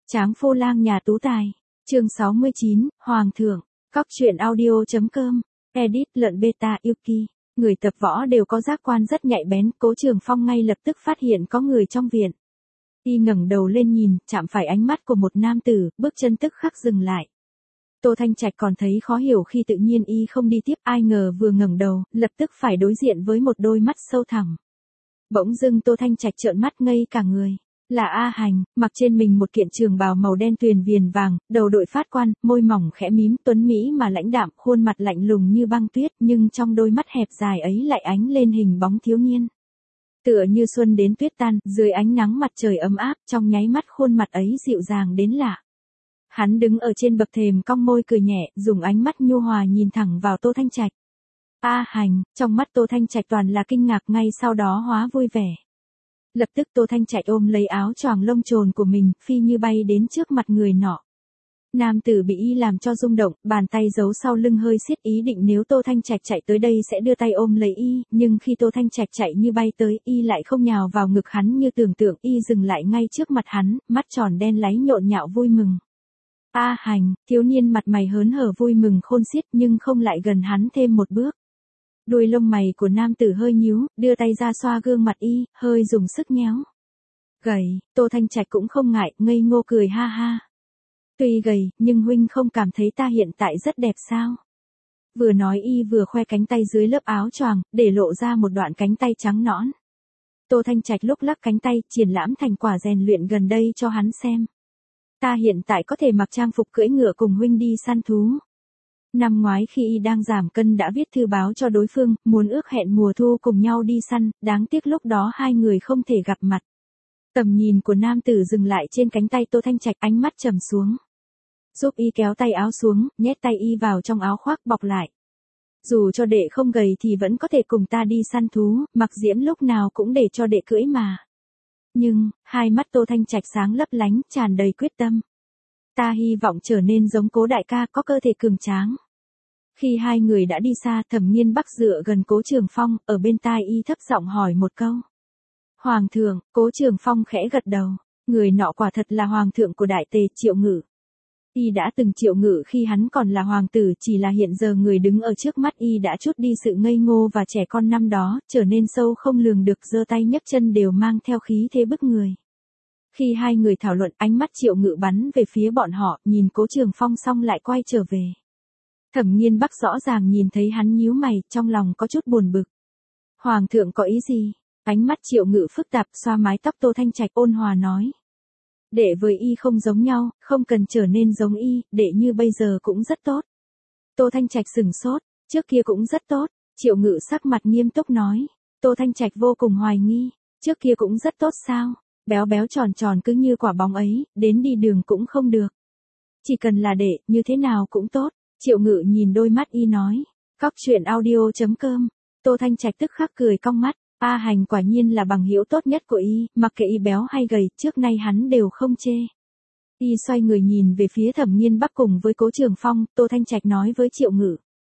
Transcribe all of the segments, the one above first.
Tráng phô lang nhà tú tài. Chương 69, Hoàng thượng. Cóc truyện audio.com. Edit lợn beta Yuki. Người tập võ đều có giác quan rất nhạy bén, Cố Trường Phong ngay lập tức phát hiện có người trong viện. Y ngẩng đầu lên nhìn, chạm phải ánh mắt của một nam tử, bước chân tức khắc dừng lại. Tô Thanh Trạch còn thấy khó hiểu khi tự nhiên y không đi tiếp, ai ngờ vừa ngẩng đầu, lập tức phải đối diện với một đôi mắt sâu thẳm. Bỗng dưng Tô Thanh Trạch trợn mắt ngây cả người. Là A Hành, mặc trên mình một kiện trường bào màu đen tuyền viền vàng, đầu đội phát quan, môi mỏng khẽ mím, tuấn mỹ mà lãnh đạm, khuôn mặt lạnh lùng như băng tuyết, nhưng trong đôi mắt hẹp dài ấy lại ánh lên hình bóng thiếu niên. Tựa như xuân đến tuyết tan, dưới ánh nắng mặt trời ấm áp, trong nháy mắt khuôn mặt ấy dịu dàng đến lạ. Hắn đứng ở trên bậc thềm cong môi cười nhẹ, dùng ánh mắt nhu hòa nhìn thẳng vào Tô Thanh Trạch. A Hành, trong mắt Tô Thanh Trạch toàn là kinh ngạc, ngay sau đó hóa vui vẻ. Lập tức Tô Thanh Trạch ôm lấy áo choàng lông trồn của mình, phi như bay đến trước mặt người nọ. Nam tử bị y làm cho rung động, bàn tay giấu sau lưng hơi siết, ý định nếu Tô Thanh Trạch chạy tới đây sẽ đưa tay ôm lấy y, nhưng khi Tô Thanh Trạch chạy như bay tới, y lại không nhào vào ngực hắn như tưởng tượng, y dừng lại ngay trước mặt hắn, mắt tròn đen láy nhộn nhạo vui mừng. A Hành, thiếu niên mặt mày hớn hở vui mừng khôn xiết nhưng không lại gần hắn thêm một bước. Đuôi lông mày của nam tử hơi nhíu, đưa tay ra xoa gương mặt y, hơi dùng sức nhéo. Gầy, Tô Thanh Trạch cũng không ngại, ngây ngô cười ha ha. Tuy gầy, nhưng huynh không cảm thấy ta hiện tại rất đẹp sao? Vừa nói y vừa khoe cánh tay dưới lớp áo choàng, để lộ ra một đoạn cánh tay trắng nõn. Tô Thanh Trạch lúc lắc cánh tay, triển lãm thành quả rèn luyện gần đây cho hắn xem. Ta hiện tại có thể mặc trang phục cưỡi ngựa cùng huynh đi săn thú. Năm ngoái khi y đang giảm cân đã viết thư báo cho đối phương, muốn ước hẹn mùa thu cùng nhau đi săn, đáng tiếc lúc đó hai người không thể gặp mặt. Tầm nhìn của nam tử dừng lại trên cánh tay Tô Thanh Trạch, ánh mắt trầm xuống. Giúp y kéo tay áo xuống, nhét tay y vào trong áo khoác bọc lại. Dù cho đệ không gầy thì vẫn có thể cùng ta đi săn thú, mặc diễm lúc nào cũng để cho đệ cưỡi mà. Nhưng, hai mắt Tô Thanh Trạch sáng lấp lánh, tràn đầy quyết tâm. Ta hy vọng trở nên giống Cố đại ca, có cơ thể cường tráng. Khi hai người đã đi xa, Thẩm Nghiên Bắc dựa gần Cố Trường Phong, ở bên tai y thấp giọng hỏi một câu. Hoàng thượng, Cố Trường Phong khẽ gật đầu. Người nọ quả thật là hoàng thượng của Đại Tề, Triệu Ngự. Y đã từng Triệu Ngự khi hắn còn là hoàng tử, chỉ là hiện giờ người đứng ở trước mắt y đã trút đi sự ngây ngô và trẻ con năm đó, trở nên sâu không lường được, giơ tay nhấc chân đều mang theo khí thế bức người. Khi hai người thảo luận, ánh mắt Triệu Ngự bắn về phía bọn họ, nhìn Cố Trường Phong xong lại quay trở về. Thẩm Nghiên Bắc rõ ràng nhìn thấy hắn nhíu mày, trong lòng có chút buồn bực. Hoàng thượng có ý gì? Ánh mắt Triệu Ngự phức tạp, xoa mái tóc Tô Thanh Trạch ôn hòa nói. Đệ với y không giống nhau, không cần trở nên giống y, đệ như bây giờ cũng rất tốt. Tô Thanh Trạch sửng sốt, trước kia cũng rất tốt. Triệu Ngự sắc mặt nghiêm túc nói. Tô Thanh Trạch vô cùng hoài nghi, trước kia cũng rất tốt sao? Béo béo tròn tròn cứ như quả bóng ấy, đến đi đường cũng không được. Chỉ cần là đệ, như thế nào cũng tốt. Triệu Ngự nhìn đôi mắt y nói. Cóc truyện audio.com. Tô Thanh Trạch tức khắc cười cong mắt. A Hành quả nhiên là bằng hữu tốt nhất của y, mặc kệ y béo hay gầy, trước nay hắn đều không chê. Y xoay người nhìn về phía Thẩm Nghiên Bắc cùng với Cố Trường Phong, Tô Thanh Trạch nói với Triệu Ngự.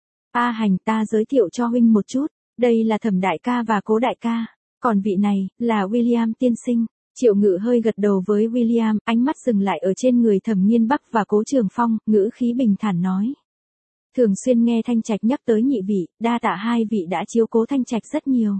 A Hành, ta giới thiệu cho huynh một chút, đây là Thẩm đại ca và Cố đại ca, còn vị này, là William tiên sinh. Triệu Ngự hơi gật đầu với William, ánh mắt dừng lại ở trên người Thẩm Nghiên Bắc và Cố Trường Phong, ngữ khí bình thản nói. Thường xuyên nghe Thanh Trạch nhắc tới nhị vị, đa tạ hai vị đã chiếu cố Thanh Trạch rất nhiều.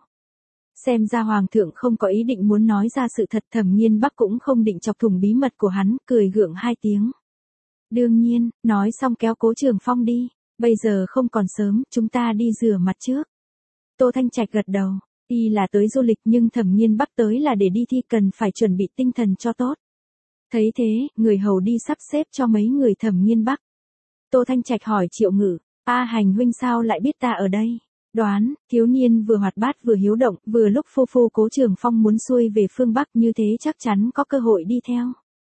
Xem ra hoàng thượng không có ý định muốn nói ra sự thật, Thẩm Nghiên Bắc cũng không định chọc thủng bí mật của hắn, cười gượng hai tiếng. Đương nhiên, nói xong kéo Cố Trường Phong đi, bây giờ không còn sớm, chúng ta đi rửa mặt trước. Tô Thanh Trạch gật đầu, y là tới du lịch nhưng Thẩm Nghiên Bắc tới là để đi thi, cần phải chuẩn bị tinh thần cho tốt. Thấy thế, người hầu đi sắp xếp cho mấy người Thẩm Nghiên Bắc. Tô Thanh Trạch hỏi Triệu Ngự, A Hành huynh sao lại biết ta ở đây? Đoán, thiếu niên vừa hoạt bát vừa hiếu động, vừa lúc phu Cố Trường Phong muốn xuôi về phương Bắc, như thế chắc chắn có cơ hội đi theo.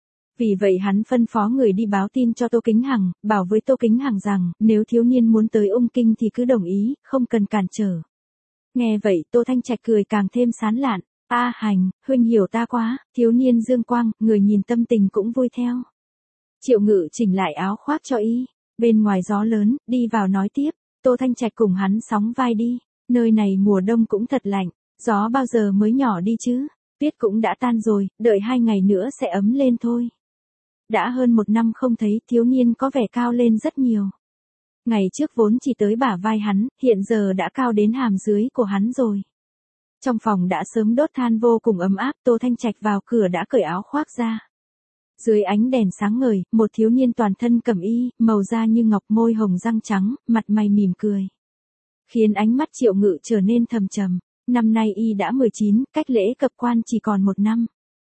Vì vậy hắn phân phó người đi báo tin cho Tô Kính Hằng, bảo với Tô Kính Hằng rằng, nếu thiếu niên muốn tới Ung Kinh thì cứ đồng ý, không cần cản trở. Nghe vậy Tô Thanh Trạch cười càng thêm sán lạn. A Hành, huynh hiểu ta quá, thiếu niên dương quang, người nhìn tâm tình cũng vui theo. Triệu Ngự chỉnh lại áo khoác cho y. Bên ngoài gió lớn, đi vào nói tiếp. Tô Thanh Trạch cùng hắn sóng vai đi. Nơi này mùa đông cũng thật lạnh, gió bao giờ mới nhỏ đi chứ? Tuyết cũng đã tan rồi, đợi 2 ngày nữa sẽ ấm lên thôi. Đã hơn 1 năm không thấy, thiếu niên có vẻ cao lên rất nhiều. Ngày trước vốn chỉ tới bả vai hắn, hiện giờ đã cao đến hàm dưới của hắn rồi. Trong phòng đã sớm đốt than vô cùng ấm áp, Tô Thanh Trạch vào cửa đã cởi áo khoác ra. Dưới ánh đèn sáng ngời, một thiếu niên toàn thân cẩm y, màu da như ngọc, môi hồng răng trắng, mặt mày mỉm cười. Khiến ánh mắt Triệu Ngự trở nên thầm trầm. Năm nay y đã 19, cách lễ cập quan chỉ còn 1 năm.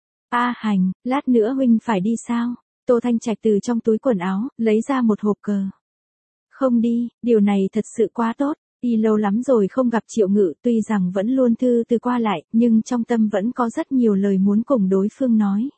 A Hành, lát nữa huynh phải đi sao? Tô Thanh Trạch từ trong túi quần áo, lấy ra một hộp cờ. Không đi, điều này thật sự quá tốt. Y lâu lắm rồi không gặp Triệu Ngự, tuy rằng vẫn luôn thư từ qua lại, nhưng trong tâm vẫn có rất nhiều lời muốn cùng đối phương nói.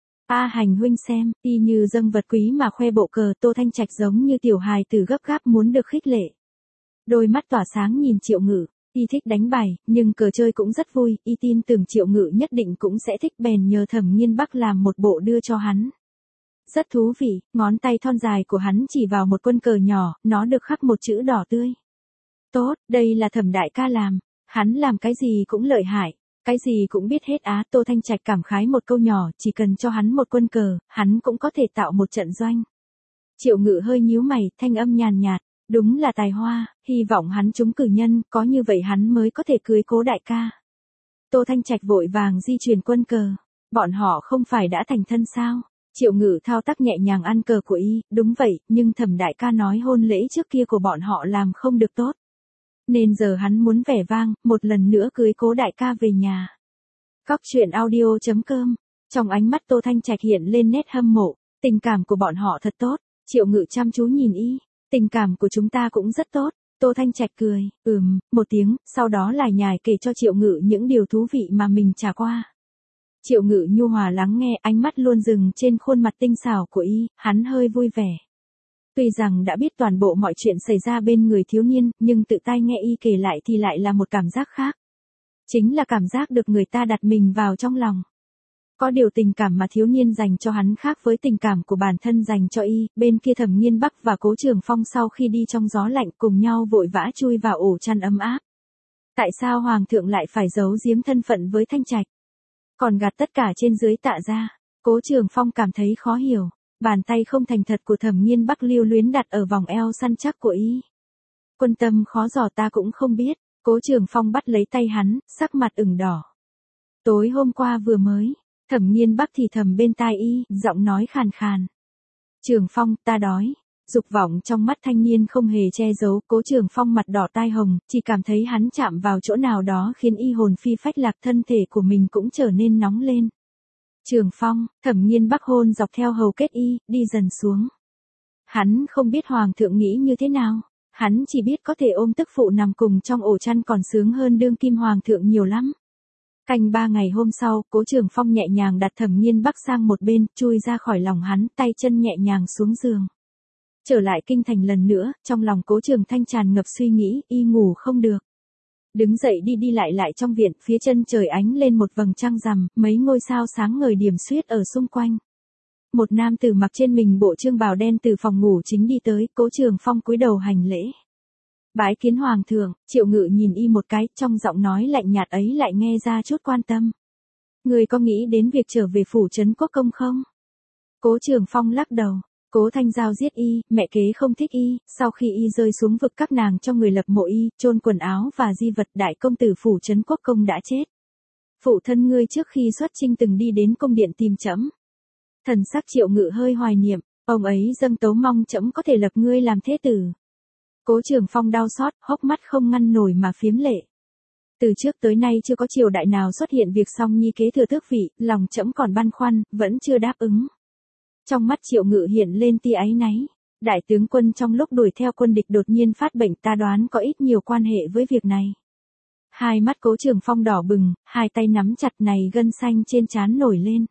A Hành huynh xem, y như dâng vật quý mà khoe bộ cờ. Tô Thanh Trạch giống như tiểu hài tử gấp gáp muốn được khích lệ. Đôi mắt tỏa sáng nhìn Triệu Ngự, y thích đánh bài, nhưng cờ chơi cũng rất vui, y tin tưởng Triệu Ngự nhất định cũng sẽ thích, bèn nhờ Thẩm Nghiên Bắc làm một bộ đưa cho hắn. Rất thú vị, ngón tay thon dài của hắn chỉ vào một quân cờ nhỏ, nó được khắc một chữ đỏ tươi. Tốt, đây là Thẩm đại ca làm, hắn làm cái gì cũng lợi hại, cái gì cũng biết hết á. Tô Thanh Trạch cảm khái một câu nhỏ, chỉ cần cho hắn một quân cờ, hắn cũng có thể tạo một trận doanh. Triệu Ngự hơi nhíu mày, thanh âm nhàn nhạt, đúng là tài hoa, hy vọng hắn trúng cử nhân, có như vậy hắn mới có thể cưới Cố đại ca. Tô Thanh Trạch vội vàng di chuyển quân cờ, bọn họ không phải đã thành thân sao? Triệu Ngự thao tác nhẹ nhàng ăn cờ của y, đúng vậy, nhưng Thẩm đại ca nói hôn lễ trước kia của bọn họ làm không được tốt. Nên giờ hắn muốn vẻ vang, một lần nữa cưới Cố đại ca về nhà. Cóc truyện audio.com. Trong ánh mắt Tô Thanh Trạch hiện lên nét hâm mộ, tình cảm của bọn họ thật tốt. Triệu Ngự chăm chú nhìn y, tình cảm của chúng ta cũng rất tốt. Tô Thanh Trạch cười, một tiếng, sau đó lải nhải kể cho Triệu Ngự những điều thú vị mà mình trải qua. Triệu Ngự nhu hòa lắng nghe, ánh mắt luôn dừng trên khuôn mặt tinh xảo của y, hắn hơi vui vẻ. Tuy rằng đã biết toàn bộ mọi chuyện xảy ra bên người thiếu niên, nhưng tự tai nghe y kể lại thì lại là một cảm giác khác. Chính là cảm giác được người ta đặt mình vào trong lòng. Có điều tình cảm mà thiếu niên dành cho hắn khác với tình cảm của bản thân dành cho y. Bên kia Thẩm Nghiên Bắc và Cố Trường Phong sau khi đi trong gió lạnh cùng nhau vội vã chui vào ổ chăn ấm áp. Tại sao Hoàng thượng lại phải giấu giếm thân phận với Thanh Trạch? Còn gạt tất cả trên dưới Tạ ra. Cố Trường Phong cảm thấy khó hiểu. Bàn tay không thành thật của Thẩm Nghiên Bắc lưu luyến đặt ở vòng eo săn chắc của y. Quân tâm khó dò ta cũng không biết. Cố Trường Phong bắt lấy tay hắn, sắc mặt ửng đỏ. Tối hôm qua vừa mới. Thẩm Nghiên Bắc thì thầm bên tai y, giọng nói khàn khàn. Trường Phong, ta đói. Dục vọng trong mắt thanh niên không hề che giấu. Cố Trường Phong mặt đỏ tai hồng, chỉ cảm thấy hắn chạm vào chỗ nào đó khiến y hồn phi phách lạc, thân thể của mình cũng trở nên nóng lên. Trường Phong, Thẩm Nghiên Bắc hôn dọc theo hầu kết y, đi dần xuống. Hắn không biết Hoàng thượng nghĩ như thế nào. Hắn chỉ biết có thể ôm tức phụ nằm cùng trong ổ chăn còn sướng hơn đương kim Hoàng thượng nhiều lắm. Canh 3 ngày hôm sau, Cố Trường Phong nhẹ nhàng đặt Thẩm Nghiên Bắc sang một bên, chui ra khỏi lòng hắn, tay chân nhẹ nhàng xuống giường. Trở lại kinh thành lần nữa, trong lòng Cố Trường Thanh tràn ngập suy nghĩ, y ngủ không được. Đứng dậy đi lại trong viện, phía chân trời ánh lên một vầng trăng rằm, mấy ngôi sao sáng ngời điểm xuyết ở xung quanh. Một nam tử mặc trên mình bộ trương bào đen từ phòng ngủ chính đi tới, Cố Trường Phong cúi đầu hành lễ. Bái kiến Hoàng thượng. Triệu Ngự nhìn y một cái, trong giọng nói lạnh nhạt ấy lại nghe ra chút quan tâm. Người có nghĩ đến việc trở về phủ trấn quốc công không? Cố Trường Phong lắc đầu. Cố Thanh Giao giết y, mẹ kế không thích y, sau khi y rơi xuống vực các nàng cho người lập mộ y, chôn quần áo và di vật, đại công tử phủ trấn quốc công đã chết. Phụ thân ngươi trước khi xuất chinh từng đi đến cung điện tìm trẫm. Thần sắc Triệu Ngự hơi hoài niệm, ông ấy dâng tấu mong trẫm có thể lập ngươi làm thế tử. Cố Trường Phong đau xót, hốc mắt không ngăn nổi mà phiếm lệ. Từ trước tới nay chưa có triều đại nào xuất hiện việc song nhi kế thừa tước vị, lòng trẫm còn băn khoăn, vẫn chưa đáp ứng. Trong mắt Triệu Ngự hiện lên tia áy náy. Đại tướng quân trong lúc đuổi theo quân địch đột nhiên phát bệnh, ta đoán có ít nhiều quan hệ với việc này. Hai mắt Cố Trường Phong đỏ bừng, hai tay nắm chặt, này gân xanh trên trán nổi lên.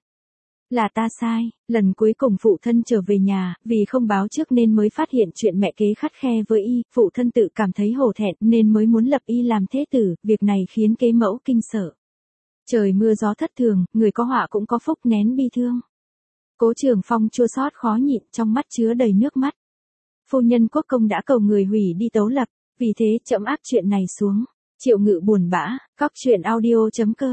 Là ta sai, lần cuối cùng phụ thân trở về nhà, vì không báo trước nên mới phát hiện chuyện mẹ kế khắt khe với y, phụ thân tự cảm thấy hổ thẹn nên mới muốn lập y làm thế tử, việc này khiến kế mẫu kinh sợ. Trời mưa gió thất thường, người có họa cũng có phúc, nén bi thương. Cố Trường Phong chua xót khó nhịn, trong mắt chứa đầy nước mắt. Phu nhân quốc công đã cầu người hủy đi tấu lập, vì thế trẫm áp chuyện này xuống. Triệu Ngự buồn bã. Cóc truyện audio.com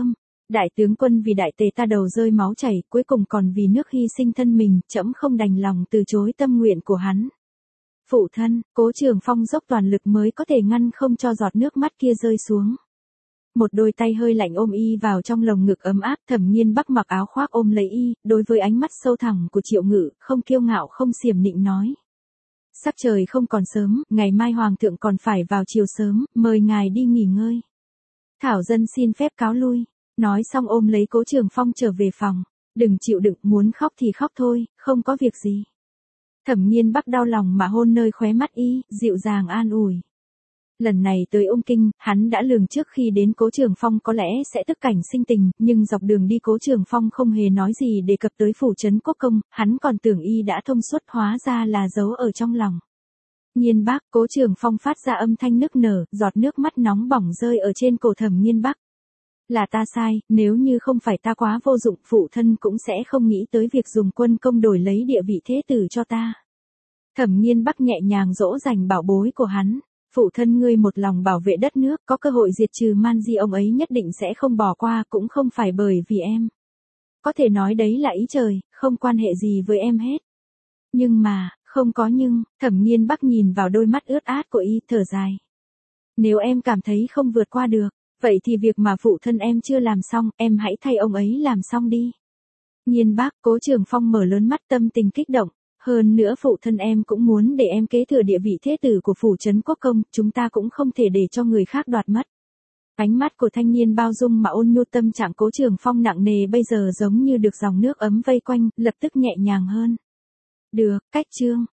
Đại tướng quân vì đại tề ta đầu rơi máu chảy, cuối cùng còn vì nước hy sinh thân mình, trẫm không đành lòng từ chối tâm nguyện của hắn. Phụ thân, Cố Trường Phong dốc toàn lực mới có thể ngăn không cho giọt nước mắt kia rơi xuống. Một đôi tay hơi lạnh ôm y vào trong lồng ngực ấm áp, Thẩm Nghiên Bắc mặc áo khoác ôm lấy y, đối với ánh mắt sâu thẳm của Triệu Ngự, không kiêu ngạo không xiểm nịnh nói. Sắc trời không còn sớm, ngày mai hoàng thượng còn phải vào chiều sớm, mời ngài đi nghỉ ngơi. Thảo dân xin phép cáo lui. Nói xong ôm lấy Cố Trường Phong trở về phòng. Đừng chịu đựng, muốn khóc thì khóc thôi, không có việc gì. Thẩm Nghiên Bắc đau lòng mà hôn nơi khóe mắt y, dịu dàng an ủi. Lần này tới Ung Kinh, hắn đã lường trước khi đến Cố Trường Phong có lẽ sẽ tức cảnh sinh tình, nhưng dọc đường đi Cố Trường Phong không hề nói gì đề cập tới phủ trấn Quốc Công, hắn còn tưởng y đã thông suốt, hóa ra là giấu ở trong lòng. Nghiên Bắc, Cố Trường Phong phát ra âm thanh nức nở, giọt nước mắt nóng bỏng rơi ở trên cổ Thẩm Nghiên Bắc. Là ta sai, nếu như không phải ta quá vô dụng, phụ thân cũng sẽ không nghĩ tới việc dùng quân công đổi lấy địa vị thế tử cho ta. Thẩm Nghiên Bắc nhẹ nhàng dỗ dành bảo bối của hắn. Phụ thân ngươi một lòng bảo vệ đất nước, có cơ hội diệt trừ Man Di ông ấy nhất định sẽ không bỏ qua, cũng không phải bởi vì em. Có thể nói đấy là ý trời, không quan hệ gì với em hết. Nhưng mà, không có nhưng, Thẩm Nghiên Bắc nhìn vào đôi mắt ướt át của y, thở dài. Nếu em cảm thấy không vượt qua được, vậy thì việc mà phụ thân em chưa làm xong, em hãy thay ông ấy làm xong đi. Nghiên Bắc, Cố Trường Phong mở lớn mắt, tâm tình kích động. Hơn nữa phụ thân em cũng muốn để em kế thừa địa vị thế tử của phủ trấn Quốc Công, chúng ta cũng không thể để cho người khác đoạt mất. Ánh mắt của thanh niên bao dung mà ôn nhu, tâm trạng Cố Trường Phong nặng nề bây giờ giống như được dòng nước ấm vây quanh, lập tức nhẹ nhàng hơn. Được, cách chương.